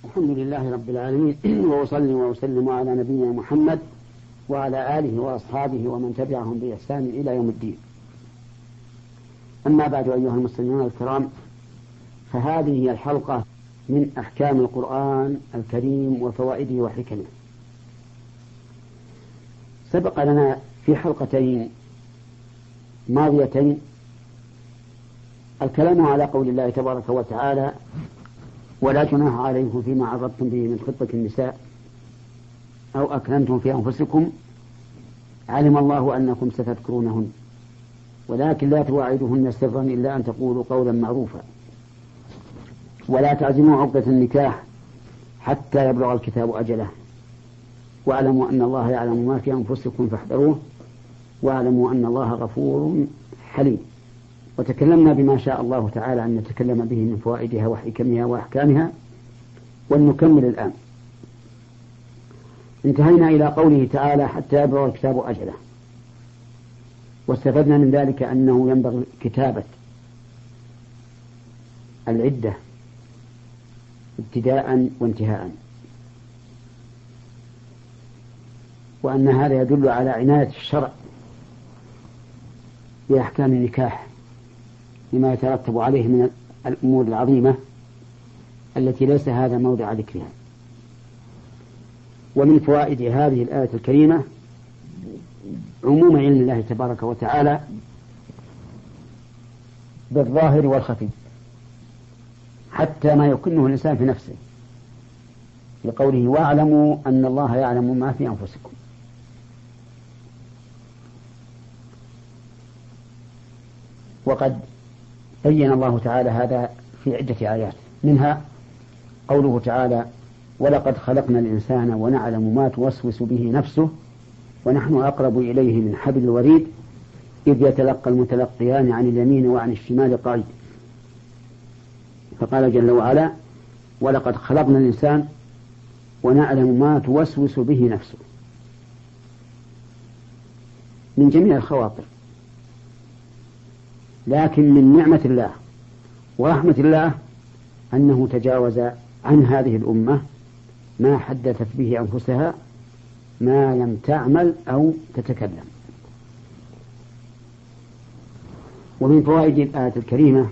الحمد لله رب العالمين وأصلي وأسلم على نبينا محمد وعلى آله وأصحابه ومن تبعهم بإحسان إلى يوم الدين. أما بعد، أيها المسلمون الكرام، فهذه هي الحلقة من أحكام القرآن الكريم وفوائده وحكمه. سبق لنا في حلقتين ماضيتين الكلام على قول الله تبارك وتعالى: ولا جناح عليكم فيما عرضتم به من خطبة النساء أو أكننتم في أنفسكم علم الله أنكم ستذكرونهن ولكن لا تواعدوهن سرا إلا أن تقولوا قولا معروفا ولا تعزموا عقدة النكاح حتى يبلغ الكتاب أجله واعلموا أن الله يعلم ما في أنفسكم فاحذروه واعلموا أن الله غفور حليم. وتكلمنا بما شاء الله تعالى أن نتكلم به من فوائدها وحكمها وأحكامها، ونكمل الآن. انتهينا إلى قوله تعالى: حتى يبلغ الكتاب أجله، واستفدنا من ذلك أنه ينبغي كتابة العدة ابتداء وانتهاء، وأن هذا يدل على عناية الشرع بأحكام النكاح لما يترتب عليه من الأمور العظيمة التي ليس هذا موضع ذكرها. ومن فوائد هذه الآية الكريمة عموم علم الله تبارك وتعالى بالظاهر والخفي حتى ما يكنه الإنسان في نفسه، لقوله: واعلموا أن الله يعلم ما في أنفسكم. وقد بين الله تعالى هذا في عدة آيات، منها قوله تعالى: ولقد خلقنا الإنسان ونعلم ما توسوس به نفسه ونحن أقرب إليه من حبل الوريد إذ يتلقى المتلقيان عن اليمين وعن الشمال قعيد. فقال جل وعلا: ولقد خلقنا الإنسان ونعلم ما توسوس به نفسه، من جميع الخواطر. لكن من نعمة الله ورحمة الله أنه تجاوز عن هذه الأمة ما حدثت به أنفسها ما لم تعمل أو تتكلم. ومن فوائد الآية الكريمة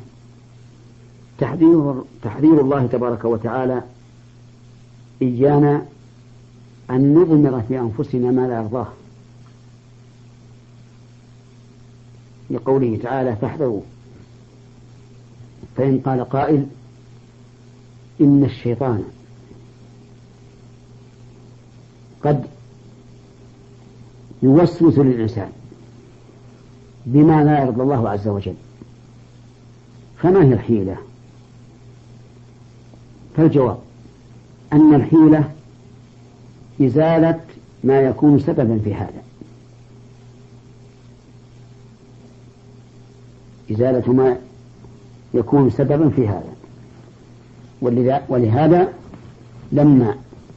تحذير الله تبارك وتعالى إيانا أن نضمر في أنفسنا ما لا يرضاه، لقوله تعالى: فاحذروا. فإن قال قائل: إن الشيطان قد يوسوس للإنسان بما لا يرضى الله عز وجل، فما هي الحيلة؟ فالجواب أن الحيلة إزالة ما يكون سببا في هذا، إزالة ما يكون سببا في هذا. ولهذا لما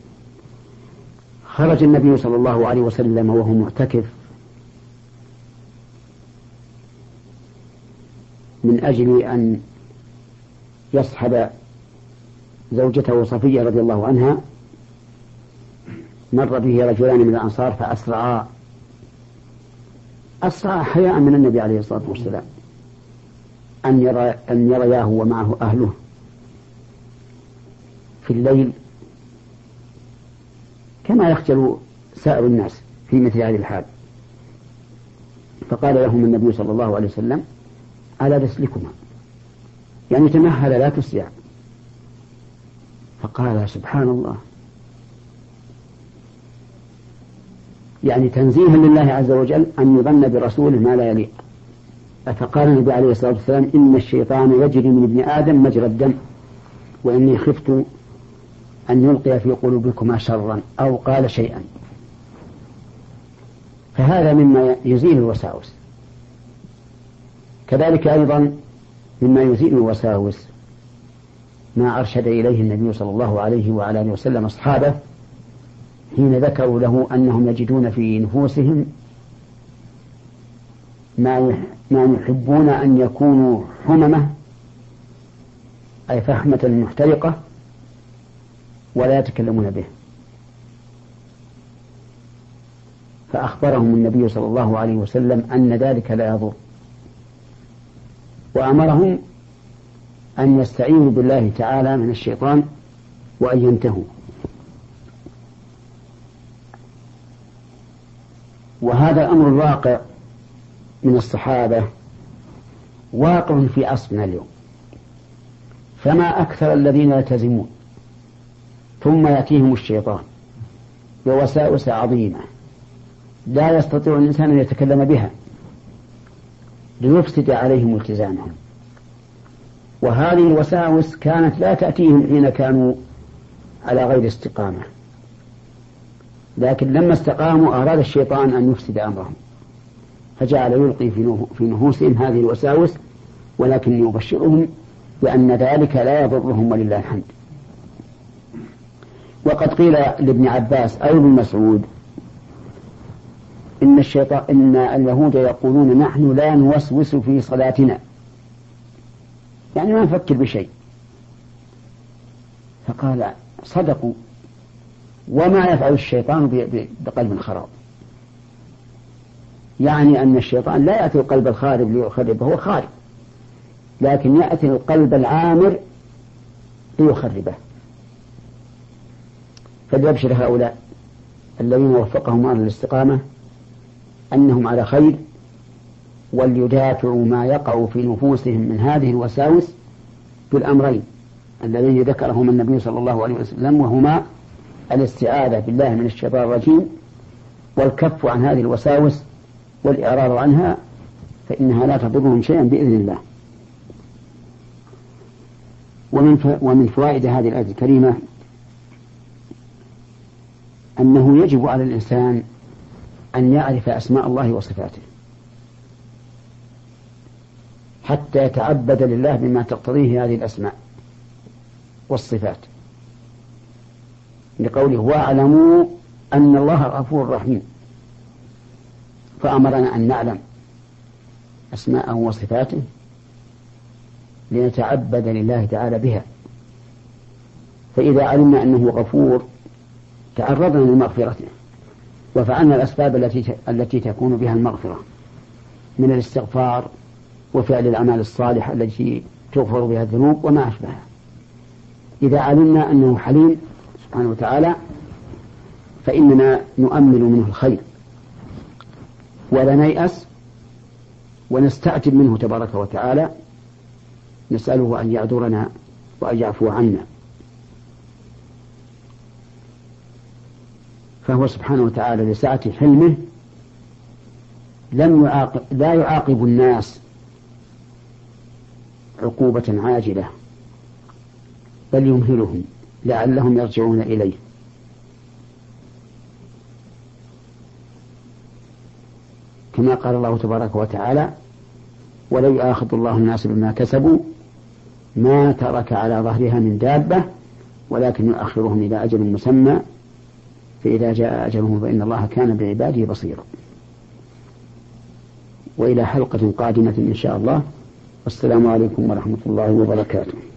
خرج النبي صلى الله عليه وسلم وهو معتكف من أجل أن يصحب زوجته صفية رضي الله عنها، مر به رجلان من الأنصار فأسرعا حياء من النبي عليه الصلاة والسلام أن يرياه ومعه أهله في الليل كما يخجل سائر الناس في مثل هذه الحال. فقال لهم النبي صلى الله عليه وسلم: على رسلكما، يعني تمهل لا تسرع. فقال: سبحان الله، يعني تنزيها لله عز وجل أن يظن برسوله ما لا يليق. فقال النبي عليه الصلاة والسلام: إن الشيطان يجري من ابن آدم مجرى الدم وإني خفت أن يلقي في قلوبكما شرا، أو قال شيئا. فهذا مما يزيل الوساوس. كذلك أيضا مما يزيل الوساوس ما أرشد إليه النبي صلى الله عليه وعلى آله وسلم أصحابه حين ذكروا له أنهم يجدون في نفوسهم ما يحبون أن يكونوا حممة، أي فحمة محترقة، ولا يتكلمون به. فأخبرهم النبي صلى الله عليه وسلم أن ذلك لا يضر، وأمرهم أن يستعيذوا بالله تعالى من الشيطان وأن ينتهوا. وهذا الأمر الواقع من الصحابة واقع في عصرنا اليوم، فما أكثر الذين يلتزمون ثم يأتيهم الشيطان بوساوس عظيمة لا يستطيع الإنسان أن يتكلم بها ليفسد عليهم التزامهم. وهذه الوساوس كانت لا تأتيهم حين كانوا على غير استقامة، لكن لما استقاموا أراد الشيطان أن يفسد أمرهم فجعل يلقي في نفوسهم هذه الوساوس، ولكن يبشرهم بأن ذلك لا يضرهم ولله الحمد. وقد قيل لابن عباس أو ابن مسعود إن اليهود يقولون نحن لا نوسوس في صلاتنا، يعني ما نفكر بشيء. فقال صدقوا، وما يفعل الشيطان بقلب خراب، يعني أن الشيطان لا يأتي القلب الخارب ليخربه، هو خارب، لكن يأتي القلب العامر ليخربه. فليبشر هؤلاء الذين وفقهم على الاستقامة أنهم على خير، وليدافعوا ما يقع في نفوسهم من هذه الوساوس بالأمرين الذين ذكرهما النبي صلى الله عليه وسلم، وهما الاستعاذة بالله من الشيطان الرجيم والكف عن هذه الوساوس والإعراض عنها، فإنها لا تضرهم شيئا بإذن الله. ومن فوائد هذه الآية الكريمة أنه يجب على الإنسان أن يعرف أسماء الله وصفاته حتى يتعبد لله بما تقتضيه هذه الأسماء والصفات، لقوله واعلموا أن الله غفور رحيم، فأمرنا أن نعلم أسماءه وصفاته لنتعبد لله تعالى بها. فإذا علمنا أنه غفور تعرضنا لمغفرته وفعلنا الأسباب التي تكون بها المغفرة من الاستغفار وفعل الأعمال الصالحة التي تغفر بها الذنوب وما أشبهها. إذا علمنا أنه حليم سبحانه وتعالى فإننا نؤمل منه الخير ولا نيأس، ونستعتب منه تبارك وتعالى، نسأله أن يعذرنا وأن يعفو عنا. فهو سبحانه وتعالى لسعة حلمه لا يعاقب الناس عقوبة عاجلة، بل يمهلهم لعلهم يرجعون إليه. كما قال الله تبارك وتعالى ولو يؤاخذ الله الناس بما كسبوا ما ترك على ظهرها من دابة ولكن يؤخرهم إلى أجل مسمى فإذا جاء أجلهم فإن الله كان بعباده بصيرا. وإلى حلقة قادمة إن شاء الله، والسلام عليكم ورحمة الله وبركاته.